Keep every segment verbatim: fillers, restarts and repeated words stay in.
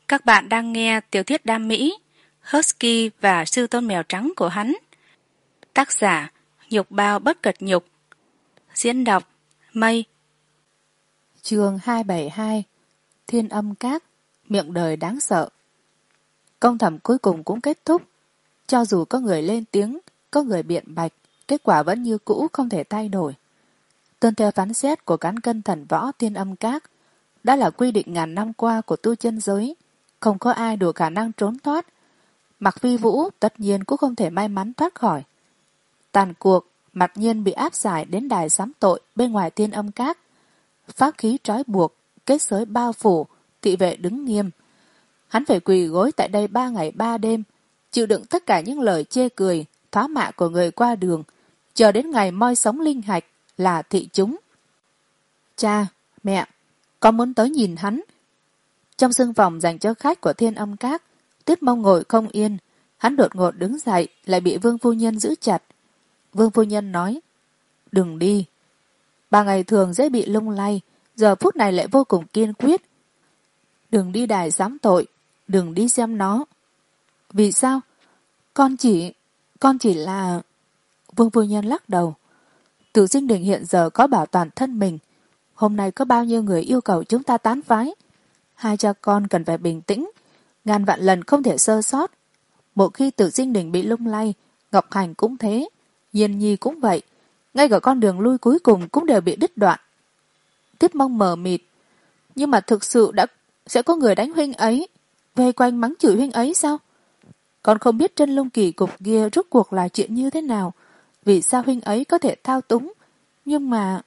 Các bạn đang nghe tiểu thuyết đam mỹ Husky và sư tôn mèo trắng của hắn. Tác giả Nhục Bao Bất Cật Nhục. Diễn đọc Mây. Chương hai bảy hai. Thiên âm các, miệng đời đáng sợ. Công thẩm cuối cùng cũng kết thúc. Cho dù có người lên tiếng, có người biện bạch, kết quả vẫn như cũ, không thể thay đổi. Tuân theo phán xét của cán cân thần võ thiên âm các, đã là quy định ngàn năm qua của tu chân giới, không có ai đủ khả năng trốn thoát. Mặc Vi Vũ tất nhiên cũng không thể may mắn thoát khỏi. Tàn cuộc, Mặc Nhiên bị áp giải đến đài giám tội bên ngoài thiên âm các. Pháp khí trói buộc, kết giới bao phủ, thị vệ đứng nghiêm. Hắn phải quỳ gối tại đây ba ngày ba đêm, chịu đựng tất cả những lời chê cười, thoá mạ của người qua đường, chờ đến ngày moi sống linh hạch là thị chúng. Cha, mẹ, con muốn tới nhìn hắn. Trong sương phòng dành cho khách của thiên âm các, Tiết Mông ngồi không yên. Hắn đột ngột đứng dậy, lại bị Vương phu nhân giữ chặt. Vương phu nhân nói, đừng đi. Bà ngày thường dễ bị lung lay, giờ phút này lại vô cùng kiên quyết. Đừng đi đài giám tội, đừng đi xem nó. Vì sao? Con chỉ, con chỉ là... Vương phu nhân lắc đầu. Tử Sinh Đình hiện giờ có bảo toàn thân mình. Hôm nay có bao nhiêu người yêu cầu chúng ta tán phái. Hai cha con cần phải bình tĩnh, ngàn vạn lần không thể sơ sót. Một khi Tử Sinh Đình bị lung lay, Ngọc Hành cũng thế, Nhiên Nhi cũng vậy, ngay cả con đường lui cuối cùng cũng đều bị đứt đoạn. Tiết Mông mờ mịt, nhưng mà thực sự đã sẽ có người đánh huynh ấy, vây quanh mắng chửi huynh ấy sao? Con không biết Trân Lung kỳ cục kia rốt cuộc là chuyện như thế nào, vì sao huynh ấy có thể thao túng, nhưng mà...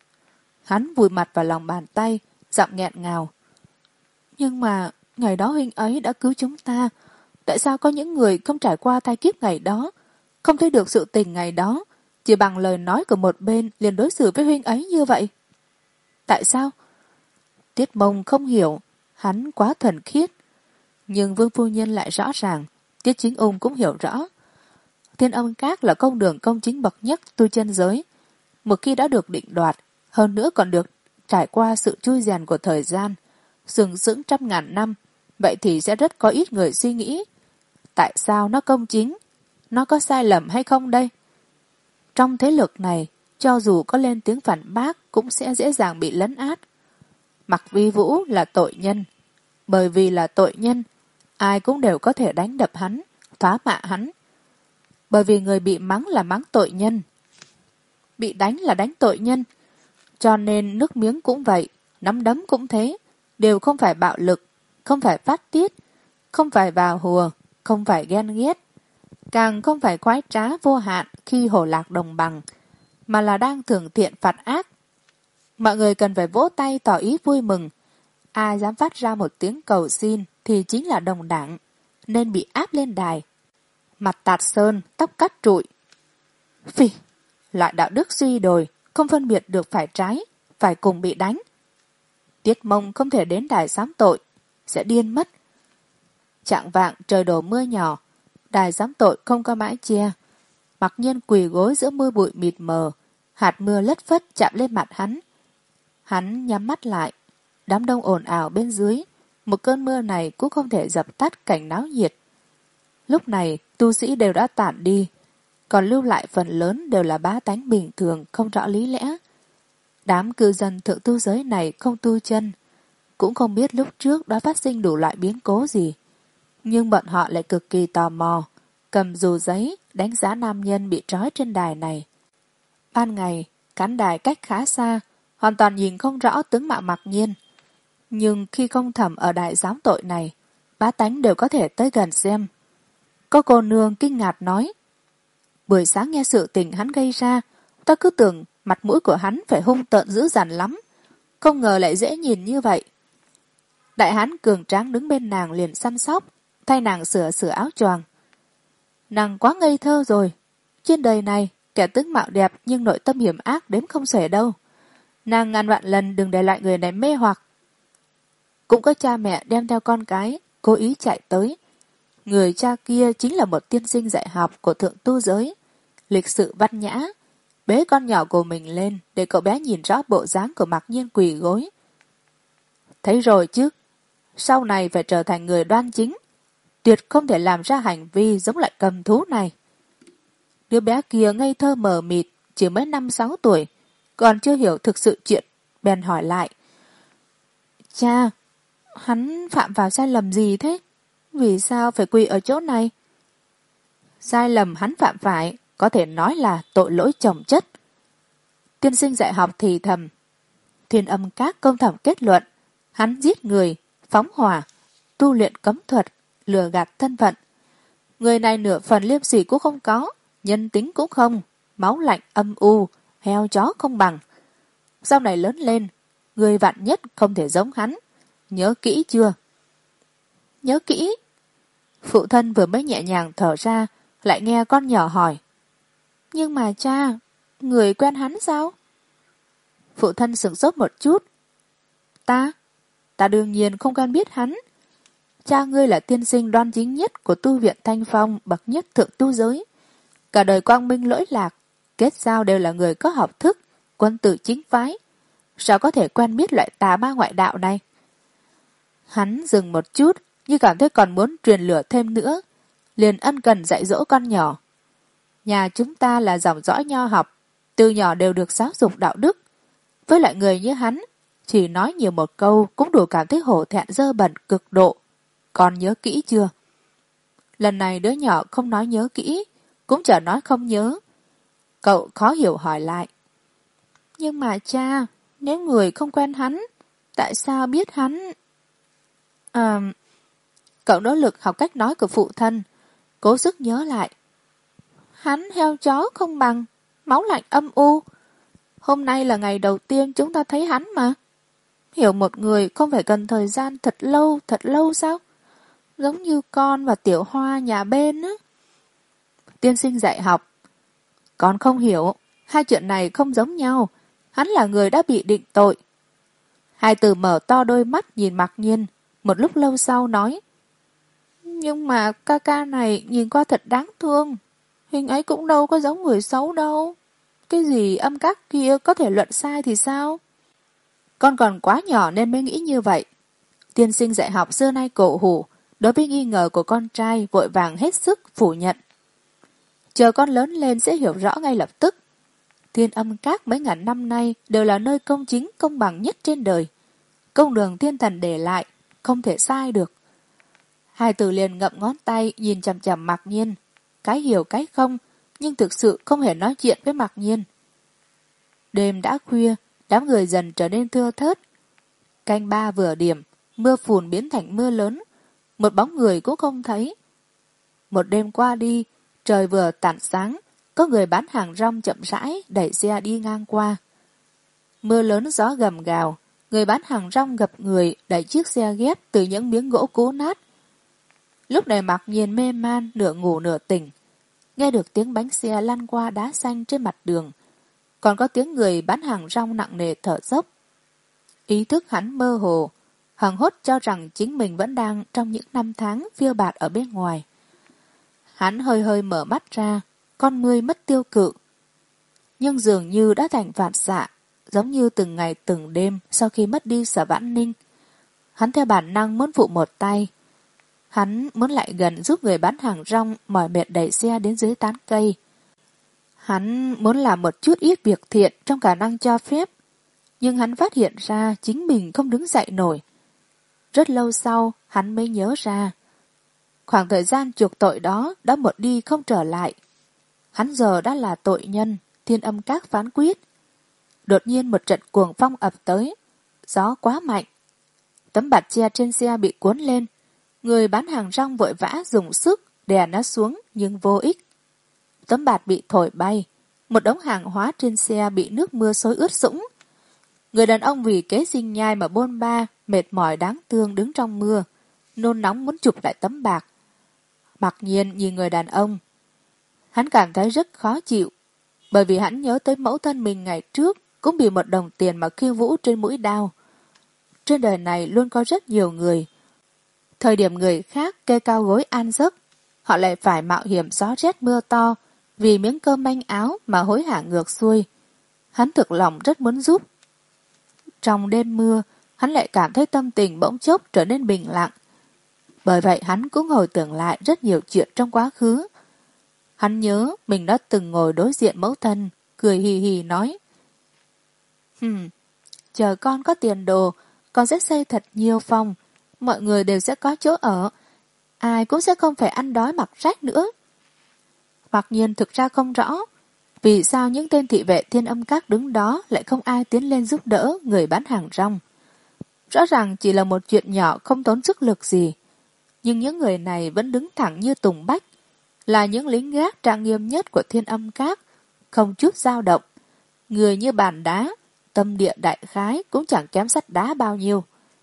Hắn vùi mặt vào lòng bàn tay, giọng nghẹn ngào. Nhưng mà ngày đó huynh ấy đã cứu chúng ta, tại sao có những người không trải qua thai kiếp ngày đó, không thấy được sự tình ngày đó, chỉ bằng lời nói của một bên liền đối xử với huynh ấy như vậy? Tại sao? Tiết Mông không hiểu, hắn quá thuần khiết. Nhưng Vương phu nhân lại rõ ràng, Tiết Chính Ung cũng hiểu rõ. Thiên âm các là công đường công chính bậc nhất tu chân giới. Một khi đã được định đoạt, hơn nữa còn được trải qua sự chui rèn của thời gian, sừng sững trăm ngàn năm, vậy thì sẽ rất có ít người suy nghĩ. Tại sao nó công chính? Nó có sai lầm hay không đây? Trong thế lực này, cho dù có lên tiếng phản bác cũng sẽ dễ dàng bị lấn át. Mặc Vi Vũ là tội nhân. Bởi vì là tội nhân, ai cũng đều có thể đánh đập hắn, thoá mạ hắn. Bởi vì người bị mắng là mắng tội nhân, bị đánh là đánh tội nhân. Cho nên nước miếng cũng vậy, nắm đấm cũng thế, đều không phải bạo lực, không phải phát tiết, không phải vào hùa, không phải ghen ghét, càng không phải khoái trá vô hạn khi hổ lạc đồng bằng, mà là đang thưởng thiện phạt ác. Mọi người cần phải vỗ tay tỏ ý vui mừng. Ai dám phát ra một tiếng cầu xin thì chính là đồng đảng, nên bị áp lên đài. Mặt tạt sơn, tóc cắt trụi. Phì, loại đạo đức suy đồi, không phân biệt được phải trái, phải cùng bị đánh. Tiết Mông không thể đến đài giám tội, sẽ điên mất. Chạng vạng trời đổ mưa nhỏ, đài giám tội không có mái che. Mặc Nhiên quỳ gối giữa mưa bụi mịt mờ, hạt mưa lất phất chạm lên mặt hắn. Hắn nhắm mắt lại, đám đông ồn ào bên dưới, một cơn mưa này cũng không thể dập tắt cảnh náo nhiệt. Lúc này tu sĩ đều đã tản đi, còn lưu lại phần lớn đều là bá tánh bình thường không rõ lý lẽ. Đám cư dân thượng tu giới này không tu chân, cũng không biết lúc trước đã phát sinh đủ loại biến cố gì, nhưng bọn họ lại cực kỳ tò mò, cầm dù giấy đánh giá nam nhân bị trói trên đài này. Ban ngày cán đài cách khá xa, hoàn toàn nhìn không rõ tướng mạo Mặc Nhiên, nhưng khi công thẩm ở đài giám tội này, bá tánh đều có thể tới gần xem. Có cô nương kinh ngạc nói, buổi sáng nghe sự tình hắn gây ra, ta cứ tưởng mặt mũi của hắn phải hung tợn dữ dằn lắm, không ngờ lại dễ nhìn như vậy. Đại hán cường tráng đứng bên nàng liền săn sóc, thay nàng sửa sửa áo choàng. Nàng quá ngây thơ rồi, trên đời này kẻ tướng mạo đẹp nhưng nội tâm hiểm ác đếm không xuể đâu. Nàng ngàn vạn lần đừng để lại người này mê hoặc. Cũng có cha mẹ đem theo con cái cố ý chạy tới. Người cha kia chính là một tiên sinh dạy học của thượng tu giới, lịch sự văn nhã, bế con nhỏ của mình lên để cậu bé nhìn rõ bộ dáng của Mặc Nhiên quỳ gối. Thấy rồi chứ, sau này phải trở thành người đoan chính, tuyệt không thể làm ra hành vi giống lại cầm thú này. Đứa bé kia ngây thơ mờ mịt, chỉ mới năm sáu tuổi, còn chưa hiểu thực sự chuyện, bèn hỏi lại. Cha, hắn phạm vào sai lầm gì thế? Vì sao phải quỳ ở chỗ này? Sai lầm hắn phạm phải, có thể nói là tội lỗi chồng chất. Tiên sinh dạy học thì thầm. Thiên Âm Các công thẩm kết luận, hắn giết người, phóng hỏa, tu luyện cấm thuật, lừa gạt thân phận. Người này nửa phần liêm sỉ cũng không có, nhân tính cũng không, máu lạnh âm u, heo chó không bằng. Sau này lớn lên, người vạn nhất không thể giống hắn. Nhớ kỹ chưa? Nhớ kỹ. Phụ thân vừa mới nhẹ nhàng thở ra, lại nghe con nhỏ hỏi. Nhưng mà cha, người quen hắn sao? Phụ thân sửng sốt một chút. Ta? Ta đương nhiên không quen biết hắn. Cha ngươi là tiên sinh đoan chính nhất của tu viện Thanh Phong, bậc nhất thượng tu giới. Cả đời quang minh lỗi lạc, kết giao đều là người có học thức, quân tử chính phái. Sao có thể quen biết loại tà ma ngoại đạo này? Hắn dừng một chút, như cảm thấy còn muốn truyền lửa thêm nữa, liền ân cần dạy dỗ con nhỏ. Nhà chúng ta là dòng dõi nho học, từ nhỏ đều được giáo dục đạo đức. Với lại người như hắn, chỉ nói nhiều một câu cũng đủ cảm thấy hổ thẹn dơ bẩn cực độ. Con nhớ kỹ chưa? Lần này đứa nhỏ không nói nhớ kỹ, cũng chả nói không nhớ. Cậu khó hiểu hỏi lại. Nhưng mà cha, nếu người không quen hắn, tại sao biết hắn? À, cậu nỗ lực học cách nói của phụ thân, cố sức nhớ lại. Hắn heo chó không bằng, máu lạnh âm u. Hôm nay là ngày đầu tiên chúng ta thấy hắn mà. Hiểu một người không phải cần thời gian thật lâu, thật lâu sao? Giống như con và Tiểu Hoa nhà bên á. Tiên sinh dạy học. Con không hiểu, hai chuyện này không giống nhau. Hắn là người đã bị định tội. Hai từ mở to đôi mắt nhìn Mạc Nhiên, một lúc lâu sau nói. Nhưng mà ca ca này nhìn qua thật đáng thương. Hình ấy cũng đâu có giống người xấu đâu. Cái gì Âm Các kia có thể luận sai thì sao? Con còn quá nhỏ nên mới nghĩ như vậy. Tiên sinh dạy học xưa nay cổ hủ, đối với nghi ngờ của con trai vội vàng hết sức phủ nhận. Chờ con lớn lên sẽ hiểu rõ ngay lập tức. Thiên Âm Các mấy ngàn năm nay đều là nơi công chính công bằng nhất trên đời. Công đường thiên thần để lại, không thể sai được. Hai từ liền ngậm ngón tay nhìn chằm chằm Mạc Nhiên. Cái hiểu cái không, nhưng thực sự không hề nói chuyện với Mạc Nhiên. Đêm đã khuya, đám người dần trở nên thưa thớt. Canh ba vừa điểm, mưa phùn biến thành mưa lớn, một bóng người cũng không thấy. Một đêm qua đi, trời vừa tảng sáng, có người bán hàng rong chậm rãi đẩy xe đi ngang qua. Mưa lớn gió gầm gào, người bán hàng rong gập người đẩy chiếc xe ghép từ những miếng gỗ cũ nát. Lúc này Mạc Nhiên mê man, nửa ngủ nửa tỉnh, nghe được tiếng bánh xe lăn qua đá xanh trên mặt đường, còn có tiếng người bán hàng rong nặng nề thở dốc. Ý thức hắn mơ hồ, hằng hốt cho rằng chính mình vẫn đang trong những năm tháng phiêu bạt ở bên ngoài. Hắn hơi hơi mở mắt ra, con ngươi mất tiêu cự. Nhưng dường như đã thành phản xạ, giống như từng ngày từng đêm sau khi mất đi Sở Vãn Ninh. Hắn theo bản năng muốn phụ một tay. Hắn muốn lại gần giúp người bán hàng rong mỏi mệt đẩy xe đến dưới tán cây. Hắn muốn làm một chút ít việc thiện trong khả năng cho phép. Nhưng hắn phát hiện ra chính mình không đứng dậy nổi. Rất lâu sau, hắn mới nhớ ra. Khoảng thời gian chuộc tội đó đã một đi không trở lại. Hắn giờ đã là tội nhân, Thiên Âm Các phán quyết. Đột nhiên một trận cuồng phong ập tới. Gió quá mạnh. Tấm bạt che trên xe bị cuốn lên. Người bán hàng rong vội vã dùng sức đè nó xuống nhưng vô ích. Tấm bạt bị thổi bay. Một đống hàng hóa trên xe bị nước mưa xối ướt sũng. Người đàn ông vì kế sinh nhai mà bôn ba, mệt mỏi đáng thương đứng trong mưa, nôn nóng muốn chụp lại tấm bạc. Mặc nhiên nhìn người đàn ông. Hắn cảm thấy rất khó chịu, bởi vì hắn nhớ tới mẫu thân mình ngày trước cũng bị một đồng tiền mà khiêu vũ trên mũi đao. Trên đời này luôn có rất nhiều người. Thời điểm người khác kê cao gối an giấc, họ lại phải mạo hiểm gió rét mưa to vì miếng cơm manh áo mà hối hả ngược xuôi. Hắn thực lòng rất muốn giúp. Trong đêm mưa, hắn lại cảm thấy tâm tình bỗng chốc trở nên bình lặng. Bởi vậy hắn cũng hồi tưởng lại rất nhiều chuyện trong quá khứ. Hắn nhớ mình đã từng ngồi đối diện mẫu thân, cười hì hì nói: Hừm, chờ con có tiền đồ, con sẽ xây thật nhiều phòng, mọi người đều sẽ có chỗ ở, ai cũng sẽ không phải ăn đói mặc rách nữa. Mặc nhiên thực ra không rõ, vì sao những tên thị vệ Thiên Âm Các đứng đó lại không ai tiến lên giúp đỡ người bán hàng rong. Rõ ràng chỉ là một chuyện nhỏ không tốn sức lực gì, nhưng những người này vẫn đứng thẳng như tùng bách, là những lính gác trang nghiêm nhất của Thiên Âm Các, không chút dao động. Người như bàn đá, tâm địa đại khái cũng chẳng kém sắt đá bao nhiêu.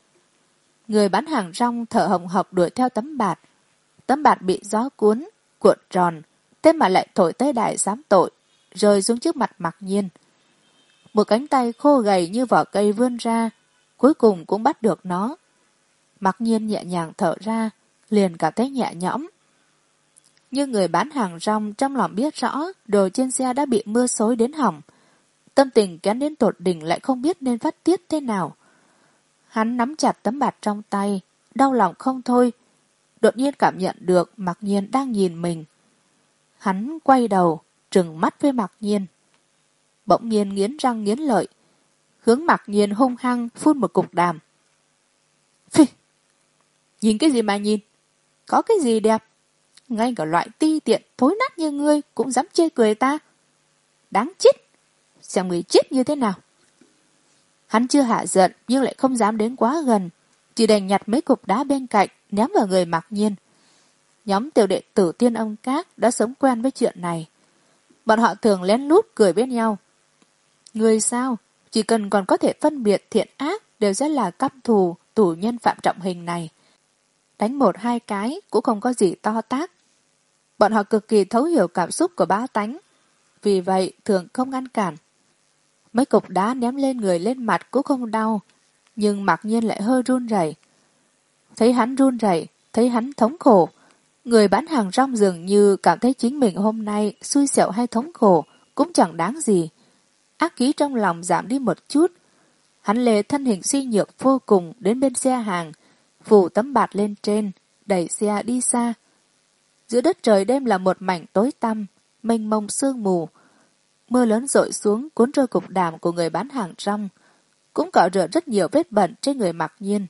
Người bán hàng rong thở hồng hộc đuổi theo tấm bạt. Tấm bạt bị gió cuốn, cuộn tròn, thế mà lại thổi tới đại giám tội, rơi xuống trước mặt Mặc Nhiên. Một cánh tay khô gầy như vỏ cây vươn ra, cuối cùng cũng bắt được nó. Mặc Nhiên nhẹ nhàng thở ra, liền cảm thấy nhẹ nhõm. Nhưng người bán hàng rong trong lòng biết rõ đồ trên xe đã bị mưa xối đến hỏng. Tâm tình kén đến tột đỉnh lại không biết nên phát tiết thế nào. Hắn nắm chặt tấm bạt trong tay, đau lòng không thôi. Đột nhiên cảm nhận được Mặc Nhiên đang nhìn mình. Hắn quay đầu, trừng mắt với Mặc Nhiên. Bỗng nhiên nghiến răng nghiến lợi, hướng Mặc Nhiên hung hăng phun một cục đàm. Phi! Nhìn cái gì mà nhìn? Có cái gì đẹp? Ngay cả loại ti tiện thối nát như ngươi cũng dám chê cười ta. Đáng chết! Xem người chết như thế nào. Hắn chưa hạ giận nhưng lại không dám đến quá gần, chỉ đành nhặt mấy cục đá bên cạnh ném vào người Mặc Nhiên. Nhóm tiểu đệ tử Thiên Âm Các đã sống quen với chuyện này. Bọn họ thường lén lút cười với nhau. Người sao? Chỉ cần còn có thể phân biệt thiện ác đều sẽ là căm thù tù nhân phạm trọng hình này. Đánh một hai cái cũng không có gì to tát. Bọn họ cực kỳ thấu hiểu cảm xúc của bá tánh, vì vậy thường không ngăn cản. Mấy cục đá ném lên người lên mặt cũng không đau, nhưng Mặc Nhiên lại hơi run rẩy. Thấy hắn run rẩy, thấy hắn thống khổ, người bán hàng rong dường như cảm thấy chính mình hôm nay xui xẻo hay thống khổ cũng chẳng đáng gì. Ác khí trong lòng giảm đi một chút. Hắn lê thân hình suy nhược vô cùng đến bên xe hàng, phủ tấm bạt lên trên, đẩy xe đi xa. Giữa đất trời đêm là một mảnh tối tăm, mênh mông sương mù. Mưa lớn dội xuống cuốn trôi cục đàm của người bán hàng rong, cũng cọ rửa rất nhiều vết bẩn trên người Mặc Nhiên.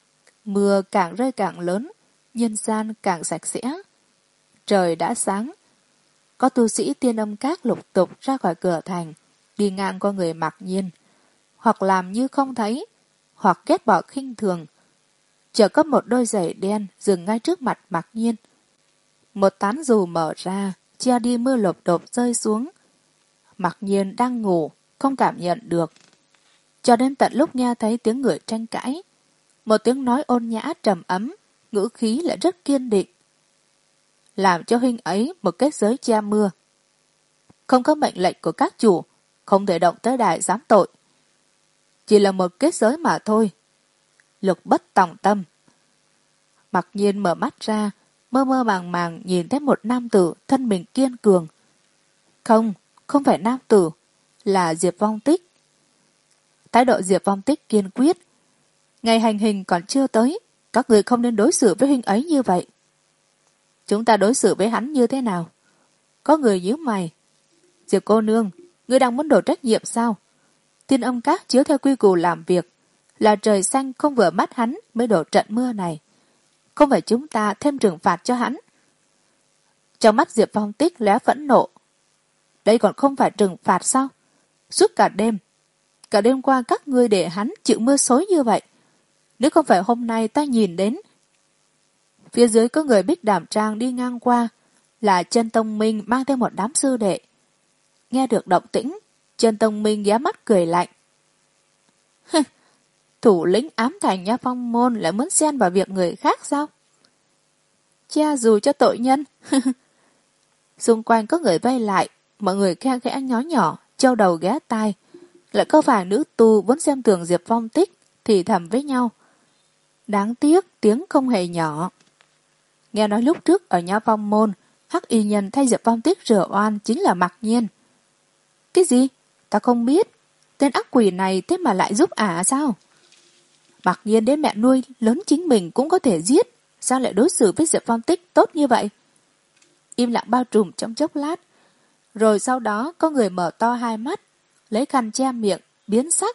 Mưa càng rơi càng lớn, nhân gian càng sạch sẽ. Trời đã sáng. Có tu sĩ Thiên Âm Các lục tục ra khỏi cửa thành, đi ngang qua người Mặc Nhiên, hoặc làm như không thấy, hoặc ghét bỏ khinh thường. Chợt có một đôi giày đen dừng ngay trước mặt Mặc Nhiên. Một tán dù mở ra, che đi mưa lộp đột rơi xuống. Mặc Nhiên đang ngủ, không cảm nhận được. Cho đến tận lúc nghe thấy tiếng người tranh cãi, một tiếng nói ôn nhã trầm ấm, ngữ khí lại rất kiên định. Làm cho huynh ấy một kết giới che mưa. Không có mệnh lệnh của các chủ, không thể động tới đại giám tội. Chỉ là một kết giới mà thôi. Lục bất tòng tâm. Mặc Nhiên mở mắt ra, mơ mơ màng màng nhìn thấy một nam tử thân mình kiên cường. Không, không phải nam tử, là Diệp Vong Tích. Thái độ Diệp Vong Tích kiên quyết. Ngày hành hình còn chưa tới, các người không nên đối xử với huynh ấy như vậy. Chúng ta đối xử với hắn như thế nào? Có người nhíu mày. Diệp cô nương, ngươi đang muốn đổ trách nhiệm sao? Thiên Âm Các chiếu theo quy củ làm việc, là trời xanh không vừa mắt hắn mới đổ trận mưa này. Không phải chúng ta thêm trừng phạt cho hắn. Trong mắt Diệp Phong Tích lóe phẫn nộ. Đây còn không phải trừng phạt sao? Suốt cả đêm, cả đêm qua các ngươi để hắn chịu mưa xối như vậy. Nếu không phải hôm nay ta nhìn đến, phía dưới có người Bích Đàm Trang đi ngang qua, là Chân Tông Minh mang theo một đám sư đệ. Nghe được động tĩnh, Chân Tông Minh ghé mắt cười lạnh. Thủ lĩnh ám thành Nha Phong Môn lại muốn xen vào việc người khác sao? Che dù cho tội nhân. Xung quanh có người vây lại, mọi người khe khẽ nhó nhỏ, châu đầu ghé tai. Lại có vài nữ tu vốn xem thường Diệp Phong Tích, thì thầm với nhau. Đáng tiếc tiếng không hề nhỏ. Nghe nói lúc trước ở Nha Phong Môn, hắc y nhân thay Diệp Phong Tích rửa oan chính là Mặc Nhiên. Cái gì? Ta không biết. Tên ác quỷ này thế mà lại giúp ả sao? Mặc nhiên đến mẹ nuôi lớn chính mình cũng có thể giết, sao lại đối xử với Diệp Phong Tích tốt như vậy? Im lặng bao trùm trong chốc lát, rồi sau đó có người mở to hai mắt, lấy khăn che miệng, biến sắc.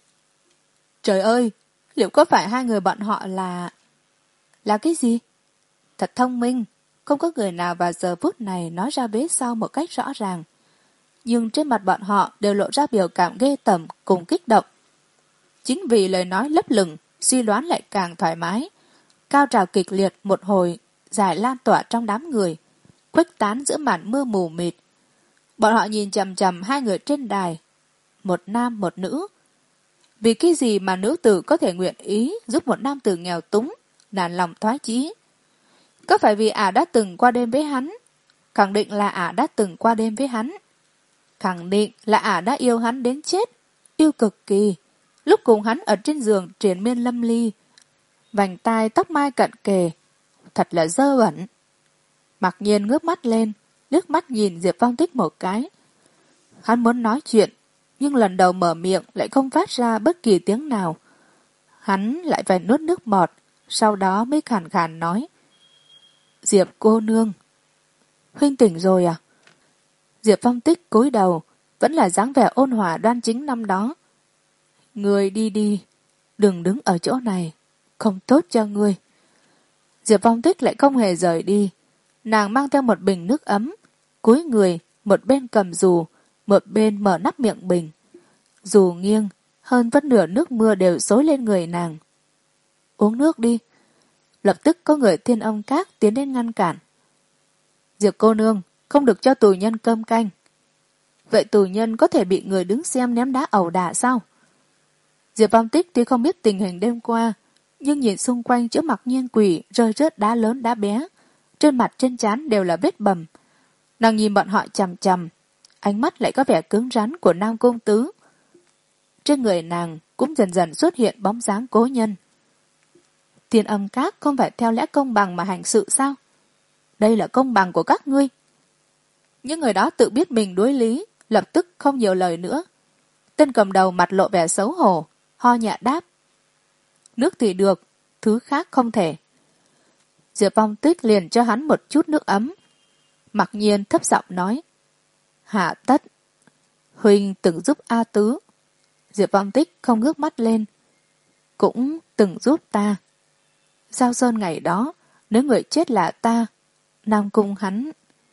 Trời ơi, liệu có phải hai người bọn họ là... Là cái gì? Thật thông minh, không có người nào vào giờ phút này nói ra vế sau một cách rõ ràng. Nhưng trên mặt bọn họ đều lộ ra biểu cảm ghê tởm cùng kích động. Chính vì lời nói lấp lửng, suy đoán lại càng thoải mái. Cao trào kịch liệt một hồi, dài lan tỏa trong đám người, khuếch tán giữa màn mưa mù mịt. Bọn họ nhìn chằm chằm hai người trên đài, một nam một nữ. Vì cái gì mà nữ tử có thể nguyện ý giúp một nam tử nghèo túng, nản lòng thoái chí? Có phải vì ả đã từng qua đêm với hắn? Khẳng định là ả đã từng qua đêm với hắn. Khẳng định là ả đã yêu hắn đến chết, yêu cực kỳ. Lúc cùng hắn ở trên giường triền miên lâm ly, vành tai tóc mai cận kề, thật là dơ bẩn. Mặc nhiên ngước mắt lên, liếc mắt nhìn Diệp Phong Tích một cái. Hắn muốn nói chuyện, nhưng lần đầu mở miệng lại không phát ra bất kỳ tiếng nào. Hắn lại phải nuốt nước bọt, sau đó mới khàn khàn nói. Diệp cô nương. Huynh tỉnh rồi à? Diệp Phong Tích cúi đầu, vẫn là dáng vẻ ôn hòa đoan chính năm đó. Ngươi đi đi, đừng đứng ở chỗ này, không tốt cho ngươi. Diệp Phong Tích lại không hề rời đi. Nàng mang theo một bình nước ấm, cúi người, một bên cầm dù, một bên mở nắp miệng bình. Dù nghiêng, hơn phân nửa nước mưa đều xối lên người nàng. Uống nước đi. Lập tức có người Thiên Âm Các tiến đến ngăn cản. Diệp cô nương, không được cho tù nhân cơm canh. Vậy tù nhân có thể bị người đứng xem ném đá ẩu đả sao? Diệp Phong Tích tuy không biết tình hình đêm qua, nhưng nhìn xung quanh chỗ Mặc Nhiên quỷ rơi rớt đá lớn đá bé, trên mặt trên trán đều là vết bầm. Nàng nhìn bọn họ chằm chằm, ánh mắt lại có vẻ cứng rắn của Nam Công Tứ. Trên người nàng cũng dần dần xuất hiện bóng dáng cố nhân. Thiên Âm Các không phải theo lẽ công bằng mà hành sự sao? Đây là công bằng của các ngươi. Những người đó tự biết mình đối lý, lập tức không nhiều lời nữa. Tên cầm đầu mặt lộ vẻ xấu hổ, ho nhẹ đáp. Nước thì được, thứ khác không thể. Diệp Phong Tích liền cho hắn một chút nước ấm. Mặc nhiên thấp giọng nói. Hạ tất. Huynh từng giúp A Tứ. Diệp Phong Tích không ngước mắt lên. Cũng từng giúp ta. Giao sơn ngày đó, nếu người chết là ta, Nam Cung hắn.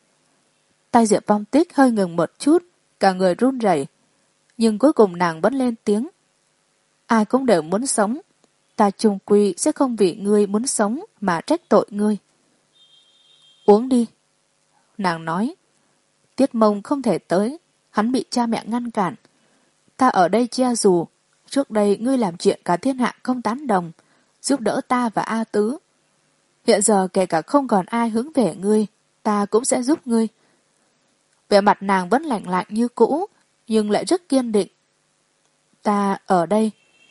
Tay Diệp Phong Tích hơi ngừng một chút, cả người run rẩy, nhưng cuối cùng nàng vẫn lên tiếng. Ai cũng đều muốn sống, ta chung quy sẽ không vì ngươi muốn sống mà trách tội ngươi. Uống đi. Nàng nói. Tiết Mông không thể tới, hắn bị cha mẹ ngăn cản. Ta ở đây che dù, trước đây ngươi làm chuyện cả thiên hạ không tán đồng, giúp đỡ ta và A Tứ. Hiện giờ kể cả không còn ai hướng về ngươi, ta cũng sẽ giúp ngươi. Vẻ mặt nàng vẫn lạnh lạnh như cũ, nhưng lại rất kiên định. Ta ở đây.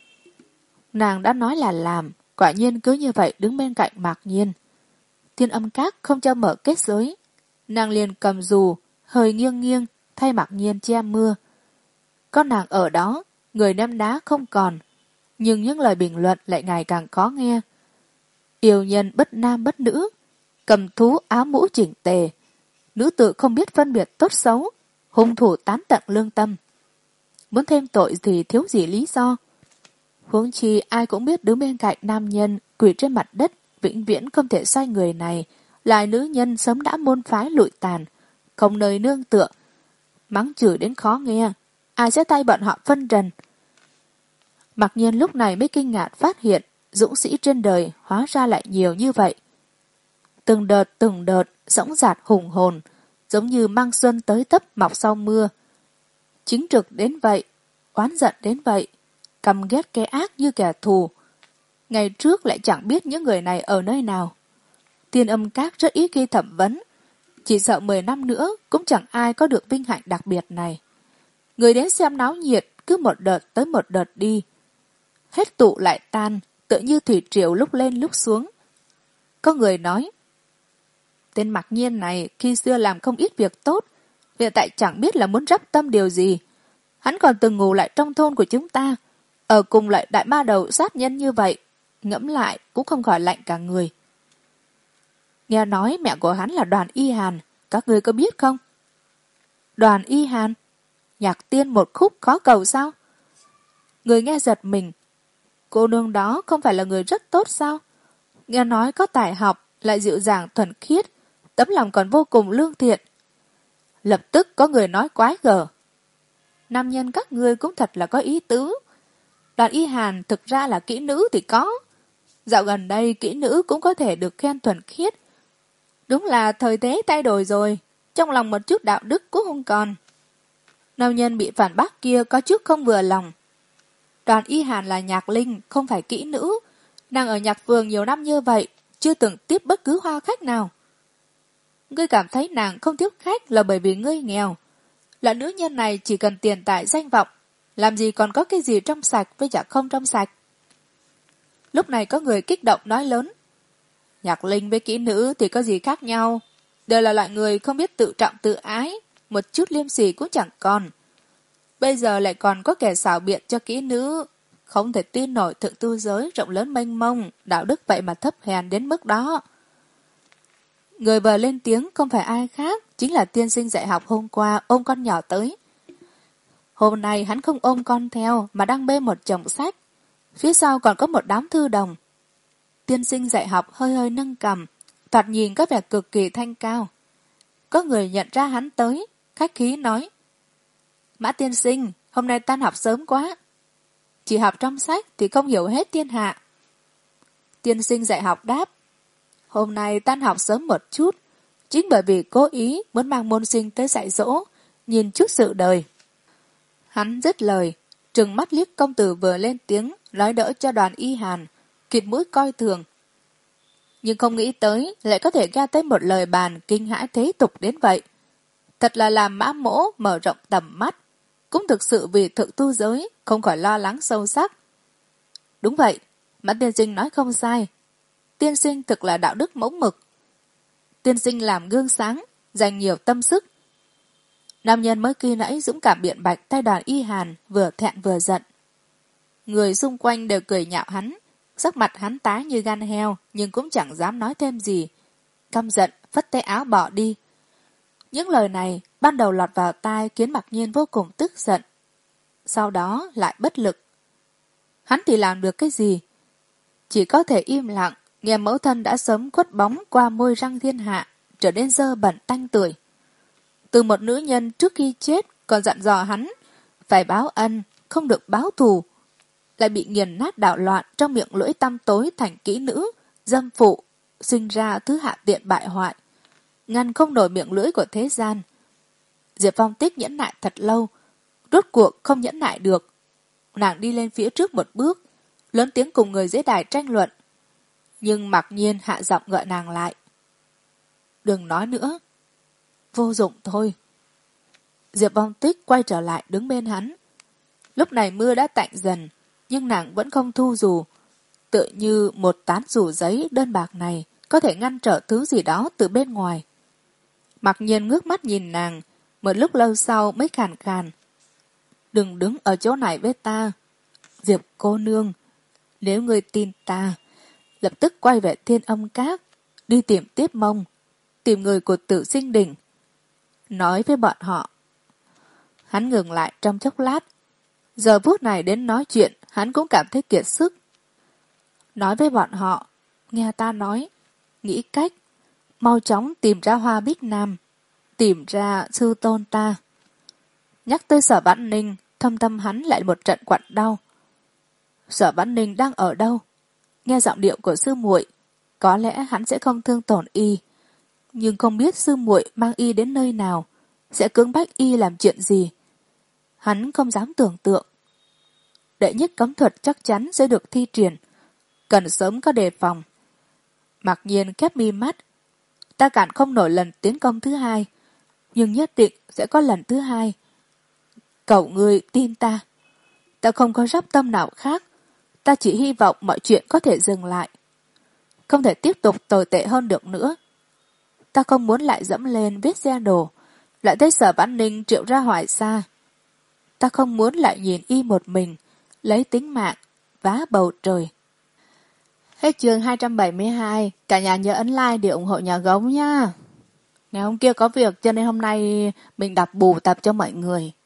Nàng đã nói là làm, quả nhiên cứ như vậy đứng bên cạnh Mạc Nhiên. Thiên Âm Các không cho mở kết giới. Nàng liền cầm dù, hơi nghiêng nghiêng, thay Mạc Nhiên che mưa. Có nàng ở đó, người ném đá không còn, nhưng những lời bình luận lại ngày càng khó nghe. Yêu nhân bất nam bất nữ, cầm thú áo mũ chỉnh tề, nữ tử không biết phân biệt tốt xấu, hung thủ tán tận lương tâm. Muốn thêm tội thì thiếu gì lý do. Huống chi ai cũng biết đứng bên cạnh nam nhân quỳ trên mặt đất vĩnh viễn không thể xoay người này, lại nữ nhân sớm đã môn phái lụi tàn, không nơi nương tựa. Mắng chửi đến khó nghe, ai sẽ tay bọn họ phân trần. Mặc nhiên lúc này mới kinh ngạc phát hiện dũng sĩ trên đời hóa ra lại nhiều như vậy. Từng đợt từng đợt dõng dạc hùng hồn, giống như măng xuân tới tấp mọc sau mưa. Chính trực đến vậy, oán giận đến vậy, căm ghét kẻ ác như kẻ thù. Ngày trước lại chẳng biết những người này ở nơi nào. Thiên Âm Các rất ít khi thẩm vấn, chỉ sợ mười năm nữa cũng chẳng ai có được vinh hạnh đặc biệt này. Người đến xem náo nhiệt cứ một đợt tới một đợt đi. Hết tụ lại tan, tựa như thủy triều lúc lên lúc xuống. Có người nói, tên Mặc Nhiên này khi xưa làm không ít việc tốt, hiện tại chẳng biết là muốn rắp tâm điều gì. Hắn còn từng ngủ lại trong thôn của chúng ta, Ở cùng lại đại ma đầu sát nhân như vậy, ngẫm lại cũng không khỏi lạnh cả người. Nghe nói mẹ của hắn là Đoàn Y Hàn, các ngươi có biết không? Đoàn Y Hàn? Nhạc tiên một khúc khó cầu sao? Người nghe giật mình. Cô nương đó không phải là người rất tốt sao? Nghe nói có tài học, lại dịu dàng thuần khiết, tấm lòng còn vô cùng lương thiện. Lập tức có người nói quái gở. Nam nhân các ngươi cũng thật là có ý tứ. Đoàn Y Hàn thực ra là kỹ nữ thì có. Dạo gần đây kỹ nữ cũng có thể được khen thuần khiết. Đúng là thời thế thay đổi rồi, trong lòng một chút đạo đức cũng không còn. Nam nhân bị phản bác kia có chút không vừa lòng. Đoàn Y Hàn là nhạc linh, không phải kỹ nữ. Nàng ở nhạc phường nhiều năm như vậy, chưa từng tiếp bất cứ hoa khách nào. Ngươi cảm thấy nàng không tiếp khách là bởi vì ngươi nghèo. Loại nữ nhân này chỉ cần tiền tài danh vọng, làm gì còn có cái gì trong sạch với chả không trong sạch. Lúc này có người kích động nói lớn. Nhạc linh với kỹ nữ thì có gì khác nhau, đều là loại người không biết tự trọng tự ái, một chút liêm sỉ cũng chẳng còn. Bây giờ lại còn có kẻ xảo biện cho kỹ nữ, không thể tin nổi thượng tu giới rộng lớn mênh mông, đạo đức vậy mà thấp hèn đến mức đó. Người vừa lên tiếng không phải ai khác, chính là tiên sinh dạy học hôm qua ôm con nhỏ tới. Hôm nay hắn không ôm con theo mà đang bê một chồng sách, phía sau còn có một đám thư đồng. Tiên sinh dạy học hơi hơi nâng cằm, thoạt nhìn có vẻ cực kỳ thanh cao. Có người nhận ra hắn tới, khách khí nói. Mã tiên sinh, hôm nay tan học sớm quá. Chỉ học trong sách thì không hiểu hết thiên hạ. Tiên sinh dạy học đáp. Hôm nay tan học sớm một chút, chính bởi vì cố ý muốn mang môn sinh tới dạy dỗ, nhìn chút sự đời. Hắn dứt lời, trừng mắt liếc công tử vừa lên tiếng, nói đỡ cho Đoàn Y Hàn, kịt mũi coi thường. Nhưng không nghĩ tới lại có thể nghe tới một lời bàn kinh hãi thế tục đến vậy. Thật là làm Mã Mỗ mở rộng tầm mắt, cũng thực sự vì thượng tu giới không khỏi lo lắng sâu sắc. Đúng vậy, Mã tiên sinh nói không sai. Tiên sinh thực là đạo đức mẫu mực. Tiên sinh làm gương sáng, dành nhiều tâm sức. Nam nhân mới khi nãy dũng cảm biện bạch tay Đoàn Y Hàn vừa thẹn vừa giận. Người xung quanh đều cười nhạo hắn, sắc mặt hắn tái như gan heo nhưng cũng chẳng dám nói thêm gì. Căm giận phất tay áo bỏ đi. Những lời này ban đầu lọt vào tai khiến Mặc Nhiên vô cùng tức giận. Sau đó lại bất lực. Hắn thì làm được cái gì? Chỉ có thể im lặng, nghe mẫu thân đã sớm khuất bóng qua môi răng thiên hạ, trở nên dơ bẩn tanh tưởi. Từ một nữ nhân trước khi chết còn dặn dò hắn, phải báo ân, không được báo thù, lại bị nghiền nát đạo loạn trong miệng lưỡi tăm tối thành kỹ nữ, dâm phụ, sinh ra thứ hạ tiện bại hoại, ngăn không nổi miệng lưỡi của thế gian. Diệp Phong Tích nhẫn nại thật lâu, rốt cuộc không nhẫn nại được. Nàng đi lên phía trước một bước, lớn tiếng cùng người dưới đài tranh luận. Nhưng Mặc Nhiên hạ giọng gọi nàng lại. Đừng nói nữa. Vô dụng thôi. Diệp Phong Tích quay trở lại đứng bên hắn. Lúc này mưa đã tạnh dần, nhưng nàng vẫn không thu dù. Tựa như một tán dù giấy đơn bạc này có thể ngăn trở thứ gì đó từ bên ngoài. Mặc Nhiên ngước mắt nhìn nàng, một lúc lâu sau mới khàn khàn. Đừng đứng ở chỗ này với ta. Diệp cô nương, nếu ngươi tin ta, lập tức quay về Thiên Âm Các, đi tìm Tiếp Mông, tìm người của Tử Sinh Đỉnh. Nói với bọn họ. Hắn ngừng lại trong chốc lát. Giờ phút này đến nói chuyện, hắn cũng cảm thấy kiệt sức. Nói với bọn họ, nghe ta nói, nghĩ cách, mau chóng tìm ra Hoa Bích Nam, tìm ra sư tôn ta. Nhắc tới Sở Vãn Ninh, thâm tâm hắn lại một trận quặn đau. Sở Vãn Ninh đang ở đâu? Nghe giọng điệu của sư muội, có lẽ hắn sẽ không thương tổn y, nhưng không biết sư muội mang y đến nơi nào, sẽ cưỡng bách y làm chuyện gì. Hắn không dám tưởng tượng. Đệ nhất cấm thuật chắc chắn sẽ được thi triển, cần sớm có đề phòng. Mặc Nhiên khép mi mắt. Ta cản không nổi lần tiến công thứ hai, nhưng nhất định sẽ có lần thứ hai. Cầu ngươi tin ta. Ta không có rắp tâm nào khác. Ta chỉ hy vọng mọi chuyện có thể dừng lại. Không thể tiếp tục tồi tệ hơn được nữa. Ta không muốn lại dẫm lên vết xe đổ, lại thấy Sở Vãn Ninh triệu ra Hoài Sa. Ta không muốn lại nhìn y một mình, lấy tính mạng, vá bầu trời. Hết chương hai trăm bảy mươi hai, cả nhà nhớ ấn like để ủng hộ nhà gấu nha. Ngày hôm kia có việc cho nên hôm nay mình đọc bù tập cho mọi người.